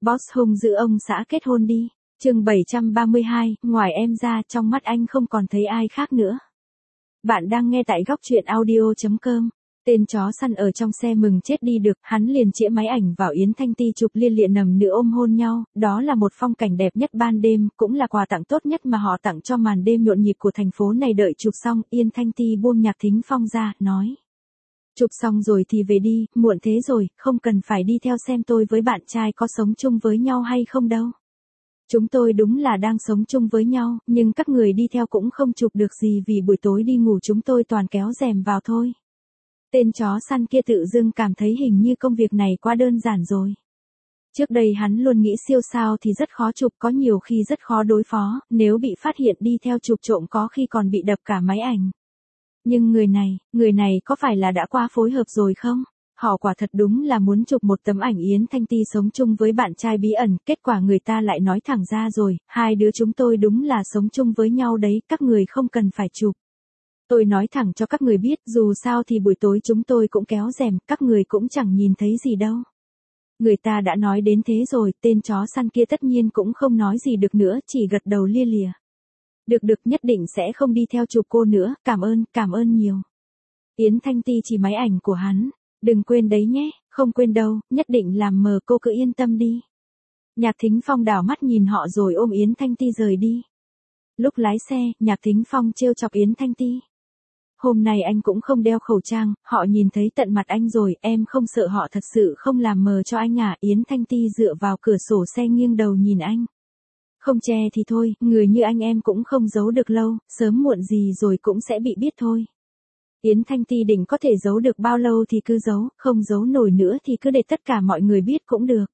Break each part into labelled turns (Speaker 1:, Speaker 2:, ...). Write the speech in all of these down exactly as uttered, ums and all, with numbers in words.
Speaker 1: Boss hung dữ ông xã kết hôn đi. Chương bảy trăm ba mươi hai, ngoài em ra trong mắt anh không còn thấy ai khác nữa. Bạn đang nghe tại góc truyện audio chấm com. Tên chó săn ở trong xe mừng chết đi được, hắn liền chĩa máy ảnh vào Yến Thanh Ti chụp liên lịa nằm nửa ôm hôn nhau, đó là một phong cảnh đẹp nhất ban đêm, cũng là quà tặng tốt nhất mà họ tặng cho màn đêm nhộn nhịp của thành phố này. Đợi chụp xong, Yến Thanh Ti buông Nhạc Thính Phong ra, nói. Chụp xong rồi thì về đi, muộn thế rồi, không cần phải đi theo xem tôi với bạn trai có sống chung với nhau hay không đâu. Chúng tôi đúng là đang sống chung với nhau, nhưng các người đi theo cũng không chụp được gì vì buổi tối đi ngủ chúng tôi toàn kéo rèm vào thôi. Tên chó săn kia tự dưng cảm thấy hình như công việc này quá đơn giản rồi. Trước đây hắn luôn nghĩ siêu sao thì rất khó chụp, có nhiều khi rất khó đối phó, nếu bị phát hiện đi theo chụp trộm có khi còn bị đập cả máy ảnh. Nhưng người này, người này có phải là đã qua phối hợp rồi không? Họ quả thật đúng là muốn chụp một tấm ảnh Yến Thanh Ti sống chung với bạn trai bí ẩn, kết quả người ta lại nói thẳng ra rồi, hai đứa chúng tôi đúng là sống chung với nhau đấy, các người không cần phải chụp. Tôi nói thẳng cho các người biết, dù sao thì buổi tối chúng tôi cũng kéo rèm, các người cũng chẳng nhìn thấy gì đâu. Người ta đã nói đến thế rồi, tên chó săn kia tất nhiên cũng không nói gì được nữa, chỉ gật đầu lia lịa. Được được, nhất định sẽ không đi theo chụp cô nữa, cảm ơn, cảm ơn nhiều. Yến Thanh Ti chỉ máy ảnh của hắn, đừng quên đấy nhé, không quên đâu, nhất định làm mờ, cô cứ yên tâm đi. Nhạc Thính Phong đảo mắt nhìn họ rồi ôm Yến Thanh Ti rời đi. Lúc lái xe, Nhạc Thính Phong trêu chọc Yến Thanh Ti. Hôm nay anh cũng không đeo khẩu trang, họ nhìn thấy tận mặt anh rồi, em không sợ họ thật sự không làm mờ cho anh à? Yến Thanh Ti dựa vào cửa sổ xe nghiêng đầu nhìn anh. Không che thì thôi, người như anh em cũng không giấu được lâu, sớm muộn gì rồi cũng sẽ bị biết thôi. Yến Thanh Ti định có thể giấu được bao lâu thì cứ giấu, không giấu nổi nữa thì cứ để tất cả mọi người biết cũng được.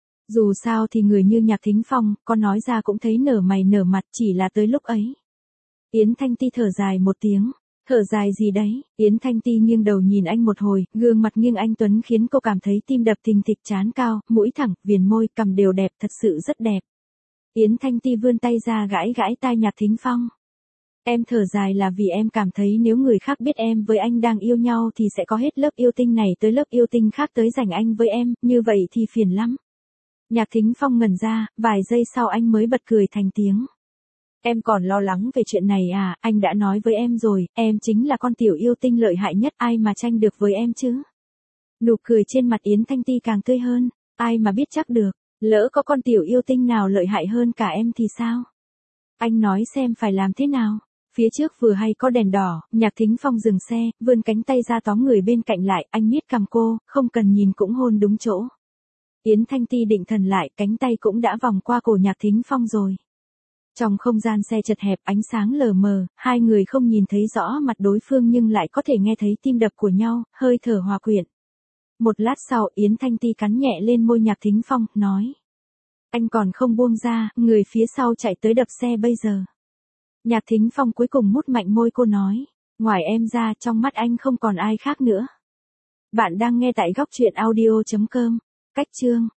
Speaker 1: Dù sao thì người như Nhạc Thính Phong, có nói ra cũng thấy nở mày nở mặt, chỉ là tới lúc ấy. Yến Thanh Ti thở dài một tiếng. Thở dài gì đấy? Yến Thanh Ti nghiêng đầu nhìn anh một hồi, gương mặt nghiêng anh tuấn khiến cô cảm thấy tim đập thình thịch, trán cao, mũi thẳng, viền môi, cằm đều đẹp, thật sự rất đẹp. Yến Thanh Ti vươn tay ra gãi gãi tai Nhạc Thính Phong. Em thở dài là vì em cảm thấy nếu người khác biết em với anh đang yêu nhau thì sẽ có hết lớp yêu tinh này tới lớp yêu tinh khác tới giành anh với em, như vậy thì phiền lắm. Nhạc Thính Phong ngẩn ra, vài giây sau anh mới bật cười thành tiếng. Em còn lo lắng về chuyện này à, anh đã nói với em rồi, em chính là con tiểu yêu tinh lợi hại nhất, ai mà tranh được với em chứ. Nụ cười trên mặt Yến Thanh Ti càng tươi hơn, ai mà biết chắc được, lỡ có con tiểu yêu tinh nào lợi hại hơn cả em thì sao? Anh nói xem phải làm thế nào? Phía trước vừa hay có đèn đỏ, Nhạc Thính Phong dừng xe, vươn cánh tay ra tóm người bên cạnh lại, anh miết cằm cô, không cần nhìn cũng hôn đúng chỗ. Yến Thanh Ti định thần lại, cánh tay cũng đã vòng qua cổ Nhạc Thính Phong rồi. Trong không gian xe chật hẹp, ánh sáng lờ mờ, hai người không nhìn thấy rõ mặt đối phương nhưng lại có thể nghe thấy tim đập của nhau, hơi thở hòa quyện. Một lát sau, Yến Thanh Ti cắn nhẹ lên môi Nhạc Thính Phong, nói. Anh còn không buông ra, người phía sau chạy tới đập xe bây giờ. Nhạc Thính Phong cuối cùng mút mạnh môi cô nói. Ngoài em ra, trong mắt anh không còn ai khác nữa. Bạn đang nghe tại góc truyện audio chấm com. Cách chương.